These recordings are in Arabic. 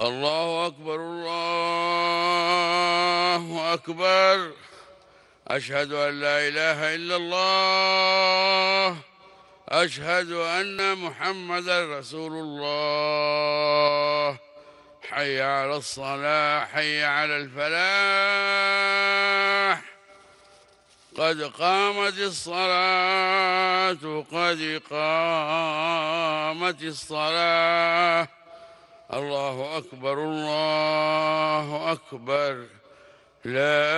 الله أكبر الله أكبر. أشهد أن لا إله إلا الله. أشهد أن محمدا رسول الله. حي على الصلاة، حي على الفلاح. قد قامت الصلاة، قد قامت الصلاة. الله أكبر الله أكبر. لا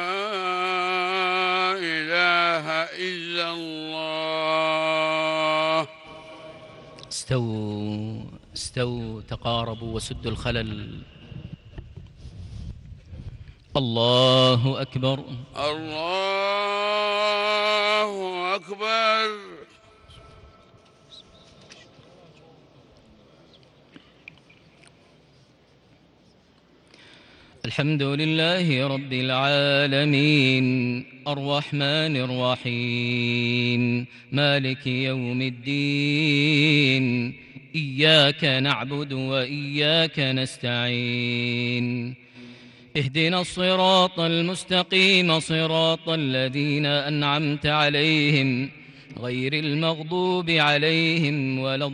إله إلا الله. استووا استووا، تقاربوا وسدوا الخلل. الله أكبر. الله أكبر. الحمد لله رب العالمين، الرحمن الرحيم، مالك يوم الدين. إياك نعبد وإياك نستعين. اهدنا الصراط المستقيم، صراط الذين أنعمت عليهم، غير المغضوب عليهم ولا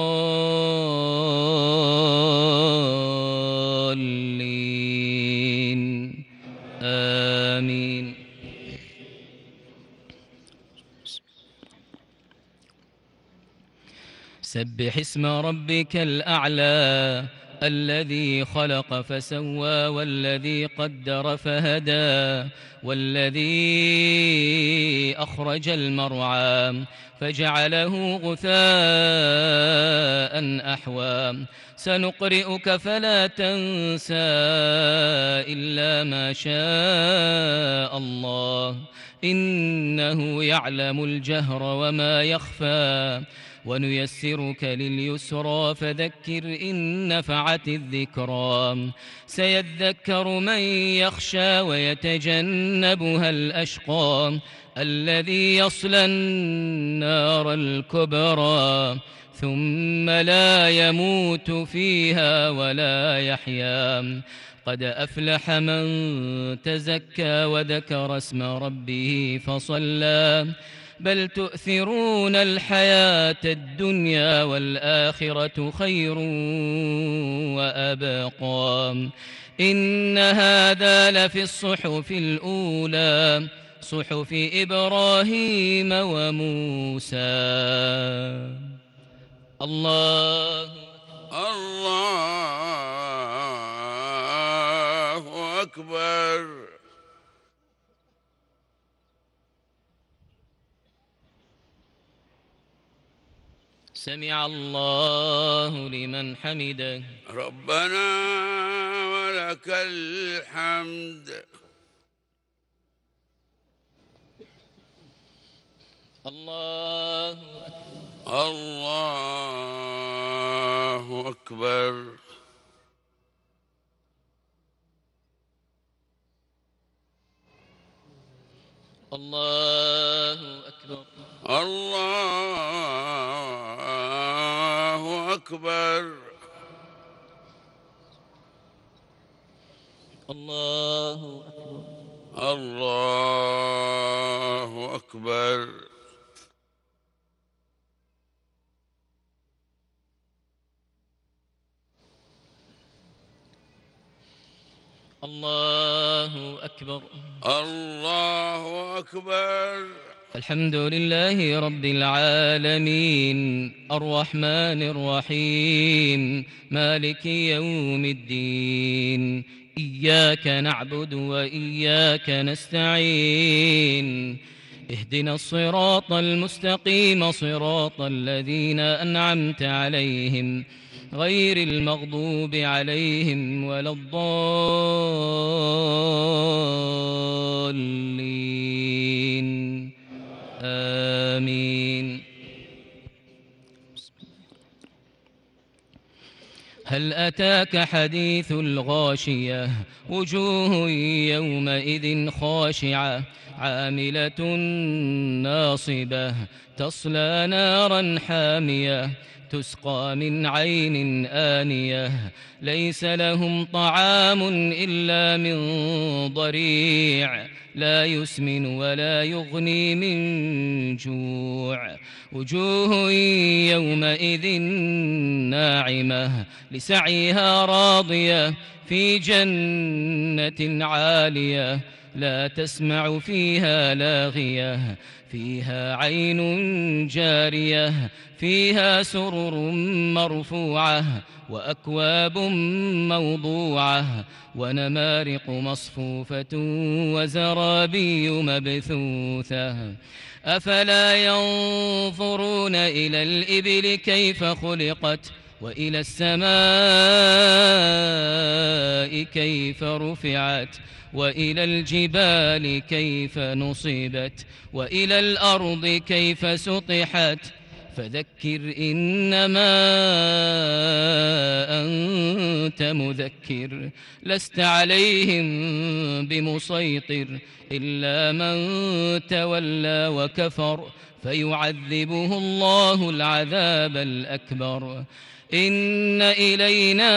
الضالين. آمين. سبح اسم ربك الأعلى، الذي خلق فسوى، والذي قدر فهدى، والذي أخرج المرعى فجعله غثاء أحوى. سنقرئك فلا تنسى إلا ما شاء الله، إنه يعلم الجهر وما يخفى. ونيسرك لليسرى، فذكر إن نفعت الذكرى. سيذكر من يخشى ويتجنبها الأشقى، الذي يصلى النار الكبرى، ثم لا يموت فيها ولا يحيا. قد أفلح من تزكى وذكر اسم ربه فصلى. بل تؤثرون الحياة الدنيا، والآخرة خير وأبقى. إن هذا لفي الصحف الأولى، صحف إبراهيم وموسى. الله أكبر. سمع الله لمن حمده. ربنا ولك الحمد. الله أكبر. الله أكبر. الله أكبر. الله أكبر. الله أكبر. الله أكبر. الله أكبر. الحمد لله رب العالمين، الرحمن الرحيم، مالك يوم الدين. إياك نعبد وإياك نستعين. اهدنا الصراط المستقيم، صراط الذين أنعمت عليهم، غير المغضوب عليهم ولا الضالين. آمين. هل أتاك حديث الغاشية؟ وجوه يومئذ خاشعة، عاملة ناصبة، تصلى نارا حامية، تسقى من عين آنية ليس لهم طعام إلا من ضريع لا يسمن ولا يغني من جوع وجوه يومئذ ناعمة لسعيها راضية في جنة عالية لا تسمع فيها لاغية فيها عين جارية فيها سرر مرفوعة وأكواب موضوعة ونمارق مصفوفة وزرابي مبثوثة أفلا ينظرون إلى الإبل كيف خلقت وإلى السماء كيف رفعت وإلى الجبال كيف نصبت وإلى الأرض كيف سطحت فذكر إنما أنت مذكر لست عليهم بمسيطر إلا من تولى وكفر فيعذبه الله العذاب الأكبر إن إلينا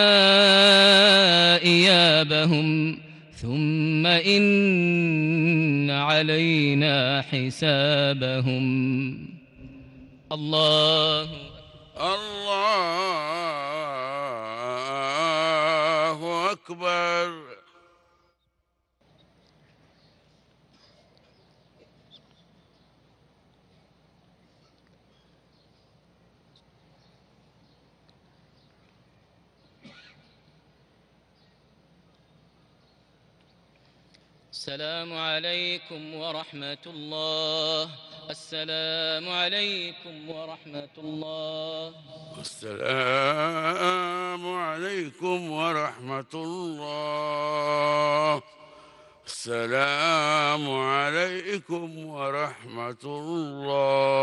إيابهم ثم إن علينا حسابهم الله أكبر. السلام عليكم ورحمة الله السلام عليكم ورحمة الله السلام عليكم ورحمة الله السلام عليكم ورحمة الله